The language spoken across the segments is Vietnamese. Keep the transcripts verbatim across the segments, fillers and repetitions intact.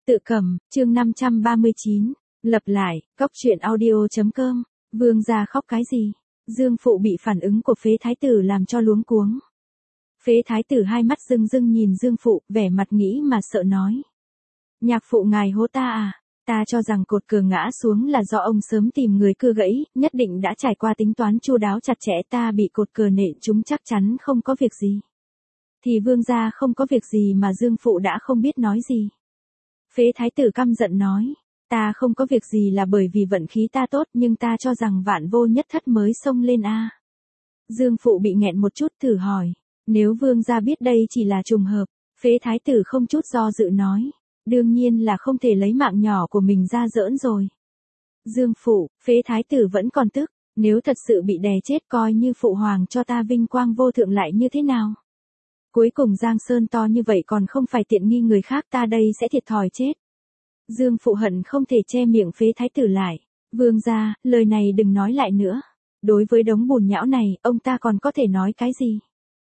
Tự cầm, chương năm trăm ba mươi chín. Lập lại, góc truyện audio.com. Vương gia khóc cái gì? Dương phụ bị phản ứng của phế thái tử làm cho luống cuống. Phế thái tử hai mắt rưng rưng nhìn Dương phụ, vẻ mặt nghĩ mà sợ nói. Nhạc phụ ngài hố ta à? Ta cho rằng cột cờ ngã xuống là do ông sớm tìm người cưa gãy, nhất định đã trải qua tính toán chu đáo chặt chẽ, ta bị cột cờ nện chúng chắc chắn không có việc gì. Thì vương gia không có việc gì mà Dương phụ đã không biết nói gì. Phế thái tử căm giận nói, ta không có việc gì là bởi vì vận khí ta tốt, nhưng ta cho rằng vạn vô nhất thất mới xông lên a. Dương phụ bị nghẹn một chút thử hỏi, nếu vương gia biết đây chỉ là trùng hợp, phế thái tử không chút do dự nói, đương nhiên là không thể lấy mạng nhỏ của mình ra giỡn rồi. Dương phụ, phế thái tử vẫn còn tức, nếu thật sự bị đè chết coi như phụ hoàng cho ta vinh quang vô thượng lại như thế nào? Cuối cùng Giang Sơn to như vậy còn không phải tiện nghi người khác, ta đây sẽ thiệt thòi chết. Dương phụ hận không thể che miệng phế thái tử lại. Vương gia, lời này đừng nói lại nữa. Đối với đống bùn nhão này, ông ta còn có thể nói cái gì?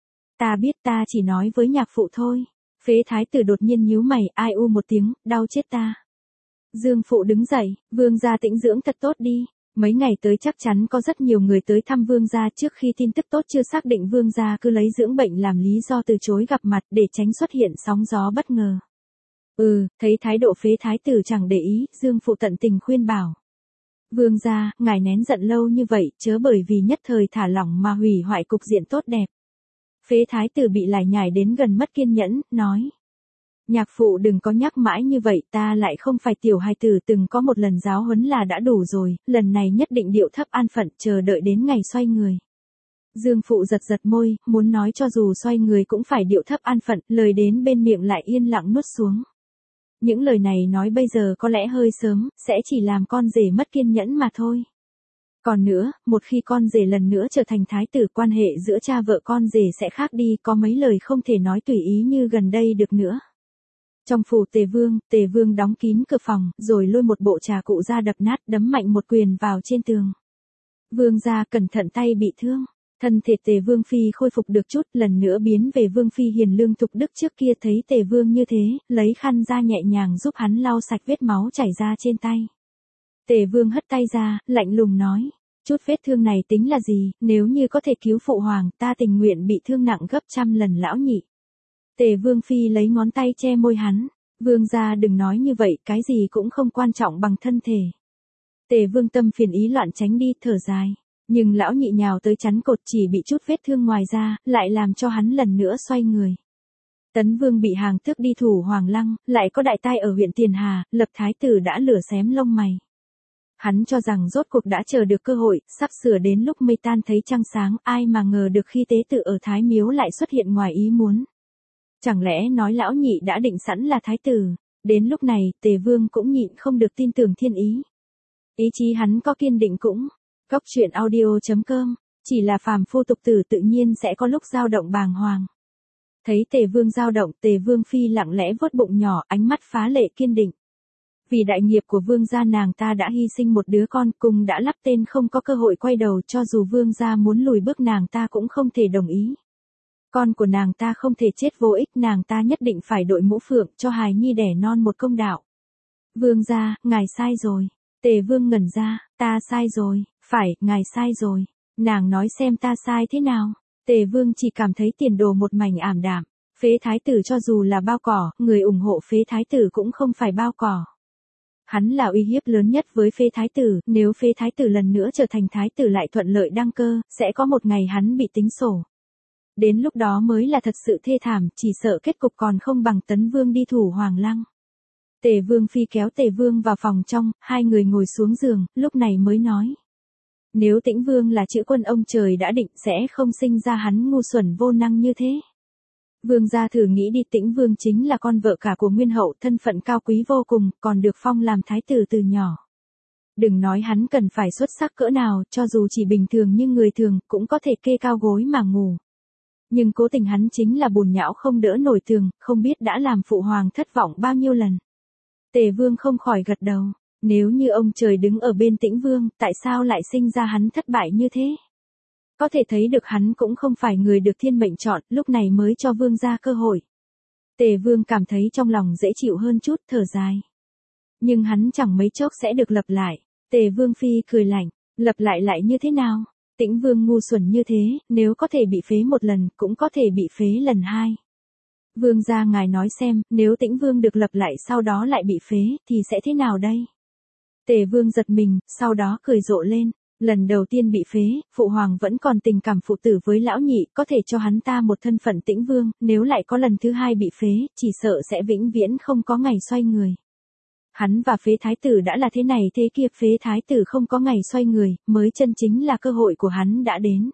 Ta biết, ta chỉ nói với nhạc phụ thôi. Phế thái tử đột nhiên nhíu mày, ai u một tiếng, đau chết ta. Dương phụ đứng dậy, vương gia tĩnh dưỡng thật tốt đi. Mấy ngày tới chắc chắn có rất nhiều người tới thăm vương gia, trước khi tin tức tốt chưa xác định vương gia cứ lấy dưỡng bệnh làm lý do từ chối gặp mặt để tránh xuất hiện sóng gió bất ngờ. Ừ, thấy thái độ phế thái tử chẳng để ý, Dương phụ tận tình khuyên bảo. Vương gia, ngài nén giận lâu như vậy, chớ bởi vì nhất thời thả lỏng mà hủy hoại cục diện tốt đẹp. Phế thái tử bị lải nhải đến gần mất kiên nhẫn, nói. Nhạc phụ đừng có nhắc mãi như vậy, ta lại không phải tiểu hài tử, từng có một lần giáo huấn là đã đủ rồi, lần này nhất định điệu thấp an phận, chờ đợi đến ngày xoay người. Dương phụ giật giật môi, muốn nói cho dù xoay người cũng phải điệu thấp an phận, lời đến bên miệng lại yên lặng nuốt xuống. Những lời này nói bây giờ có lẽ hơi sớm, sẽ chỉ làm con rể mất kiên nhẫn mà thôi. Còn nữa, một khi con rể lần nữa trở thành thái tử, quan hệ giữa cha vợ con rể sẽ khác đi, có mấy lời không thể nói tùy ý như gần đây được nữa. Trong phủ Tề Vương, Tề Vương đóng kín cửa phòng, rồi lôi một bộ trà cụ ra đập nát, đấm mạnh một quyền vào trên tường. Vương gia cẩn thận, tay bị thương. Thân thể Tề Vương phi khôi phục được chút, lần nữa biến về Vương phi hiền lương thục đức trước kia. Thấy Tề Vương như thế, lấy khăn ra nhẹ nhàng giúp hắn lau sạch vết máu chảy ra trên tay. Tề Vương hất tay ra, lạnh lùng nói, chút vết thương này tính là gì, nếu như có thể cứu phụ hoàng, ta tình nguyện bị thương nặng gấp trăm lần lão nhị. Tề Vương phi lấy ngón tay che môi hắn, vương gia đừng nói như vậy, cái gì cũng không quan trọng bằng thân thể. Tề Vương tâm phiền ý loạn tránh đi, thở dài, nhưng lão nhị nhào tới chắn cột, chỉ bị chút vết thương ngoài ra, lại làm cho hắn lần nữa xoay người. Tấn Vương bị hàng tước đi thủ Hoàng Lăng, lại có đại tai ở huyện Tiền Hà, lập thái tử đã lửa xém lông mày. Hắn cho rằng rốt cuộc đã chờ được cơ hội, sắp sửa đến lúc mây tan thấy trăng sáng, ai mà ngờ được khi tế tự ở Thái Miếu lại xuất hiện ngoài ý muốn. Chẳng lẽ nói lão nhị đã định sẵn là thái tử? Đến lúc này, Tề Vương cũng nhịn không được tin tưởng thiên ý. Ý chí hắn có kiên định cũng. Góc truyện audio.com, chỉ là phàm phu tục tử tự nhiên sẽ có lúc dao động bàng hoàng. Thấy Tề Vương dao động, Tề Vương phi lặng lẽ vuốt bụng nhỏ, ánh mắt phá lệ kiên định. Vì đại nghiệp của vương gia nàng ta đã hy sinh một đứa con, cùng đã lắp tên không có cơ hội quay đầu, cho dù vương gia muốn lùi bước nàng ta cũng không thể đồng ý. Con của nàng ta không thể chết vô ích, nàng ta nhất định phải đội mũ phượng cho hài nhi đẻ non một công đạo. Vương gia, ngài sai rồi. Tề Vương ngẩn ra, ta sai rồi, phải, ngài sai rồi. Nàng nói xem ta sai thế nào. Tề Vương chỉ cảm thấy tiền đồ một mảnh ảm đạm. Phế thái tử cho dù là bao cỏ, người ủng hộ phế thái tử cũng không phải bao cỏ. Hắn là uy hiếp lớn nhất với phế thái tử, nếu phế thái tử lần nữa trở thành thái tử lại thuận lợi đăng cơ, sẽ có một ngày hắn bị tính sổ. Đến lúc đó mới là thật sự thê thảm, chỉ sợ kết cục còn không bằng Tấn Vương đi thủ Hoàng Lăng. Tề Vương phi kéo Tề Vương vào phòng trong, hai người ngồi xuống giường, lúc này mới nói. Nếu Tĩnh Vương là chữ quân ông trời đã định sẽ không sinh ra hắn ngu xuẩn vô năng như thế. Vương gia thử nghĩ đi, Tĩnh Vương chính là con vợ cả của Nguyên Hậu, thân phận cao quý vô cùng, còn được phong làm thái tử từ nhỏ. Đừng nói hắn cần phải xuất sắc cỡ nào, cho dù chỉ bình thường như người thường, cũng có thể kê cao gối mà ngủ. Nhưng cố tình hắn chính là bùn nhão không đỡ nổi tường, không biết đã làm phụ hoàng thất vọng bao nhiêu lần. Tề Vương không khỏi gật đầu, nếu như ông trời đứng ở bên Tĩnh Vương, tại sao lại sinh ra hắn thất bại như thế? Có thể thấy được hắn cũng không phải người được thiên mệnh chọn, lúc này mới cho Vương gia cơ hội. Tề Vương cảm thấy trong lòng dễ chịu hơn chút, thở dài. Nhưng hắn chẳng mấy chốc sẽ được lập lại. Tề Vương Phi cười lạnh, lập lại lại như thế nào? Tĩnh Vương ngu xuẩn như thế, nếu có thể bị phế một lần, cũng có thể bị phế lần hai. Vương gia ngài nói xem, nếu Tĩnh Vương được lập lại sau đó lại bị phế, thì sẽ thế nào đây? Tề Vương giật mình, sau đó cười rộ lên. Lần đầu tiên bị phế, Phụ Hoàng vẫn còn tình cảm phụ tử với lão nhị, có thể cho hắn ta một thân phận Tĩnh Vương, nếu lại có lần thứ hai bị phế, chỉ sợ sẽ vĩnh viễn không có ngày xoay người. Hắn và phế thái tử đã là thế này thế kia, phế thái tử không có ngày xoay người, mới chân chính là cơ hội của hắn đã đến.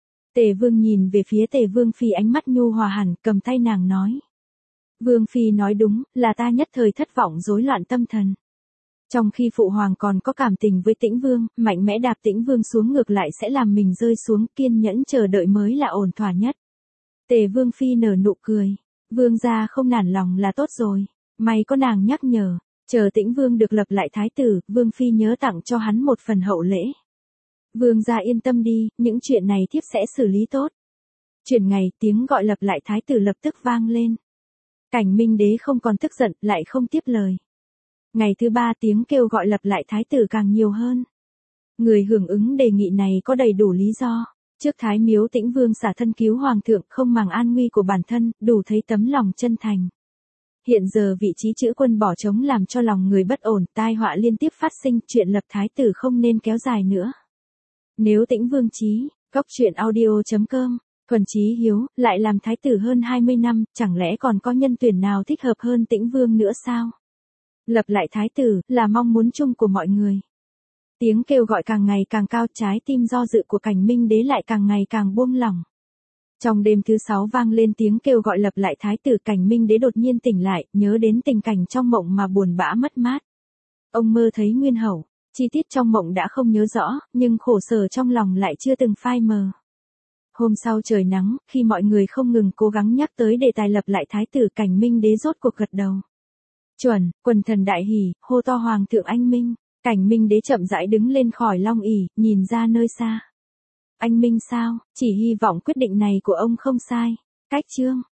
Tề Vương nhìn về phía Tề Vương Phi, ánh mắt nhu hòa hẳn, cầm tay nàng nói. Vương Phi nói đúng, là ta nhất thời thất vọng rối loạn tâm thần. Trong khi Phụ Hoàng còn có cảm tình với Tĩnh Vương, mạnh mẽ đạp Tĩnh Vương xuống ngược lại sẽ làm mình rơi xuống, kiên nhẫn chờ đợi mới là ổn thỏa nhất. Tề Vương Phi nở nụ cười. Vương gia không nản lòng là tốt rồi. May có nàng nhắc nhở. Chờ Tĩnh Vương được lập lại thái tử, Vương Phi nhớ tặng cho hắn một phần hậu lễ. Vương gia yên tâm đi, những chuyện này thiếp sẽ xử lý tốt. Chuyển ngày, tiếng gọi lập lại thái tử lập tức vang lên. Cảnh Minh Đế không còn tức giận, lại không tiếp lời. Ngày thứ ba tiếng kêu gọi lập lại thái tử càng nhiều hơn. Người hưởng ứng đề nghị này có đầy đủ lý do. Trước Thái Miếu Tĩnh Vương xả thân cứu Hoàng thượng, không màng an nguy của bản thân, đủ thấy tấm lòng chân thành. Hiện giờ vị trí chữ quân bỏ trống làm cho lòng người bất ổn, tai họa liên tiếp phát sinh, chuyện lập thái tử không nên kéo dài nữa. Nếu Tĩnh Vương chí, góc truyện audio chấm com, Thuần Chí Hiếu, lại làm thái tử hơn hai mươi năm, chẳng lẽ còn có nhân tuyển nào thích hợp hơn Tĩnh Vương nữa sao? Lập lại thái tử, là mong muốn chung của mọi người. Tiếng kêu gọi càng ngày càng cao, trái tim do dự của Cảnh Minh Đế lại càng ngày càng buông lỏng. Trong đêm thứ sáu vang lên tiếng kêu gọi lập lại thái tử, Cảnh Minh Đế đột nhiên tỉnh lại, nhớ đến tình cảnh trong mộng mà buồn bã mất mát. Ông mơ thấy Nguyên Hậu, chi tiết trong mộng đã không nhớ rõ, nhưng khổ sở trong lòng lại chưa từng phai mờ. Hôm sau trời nắng, khi mọi người không ngừng cố gắng nhắc tới đề tài lập lại thái tử, Cảnh Minh Đế rốt cuộc gật đầu. Chuẩn, quần thần đại hỉ, hô to Hoàng thượng anh minh. Cảnh Minh Đế chậm rãi đứng lên khỏi long ỷ, nhìn ra nơi xa. Anh minh sao, chỉ hy vọng quyết định này của ông không sai. Cách chương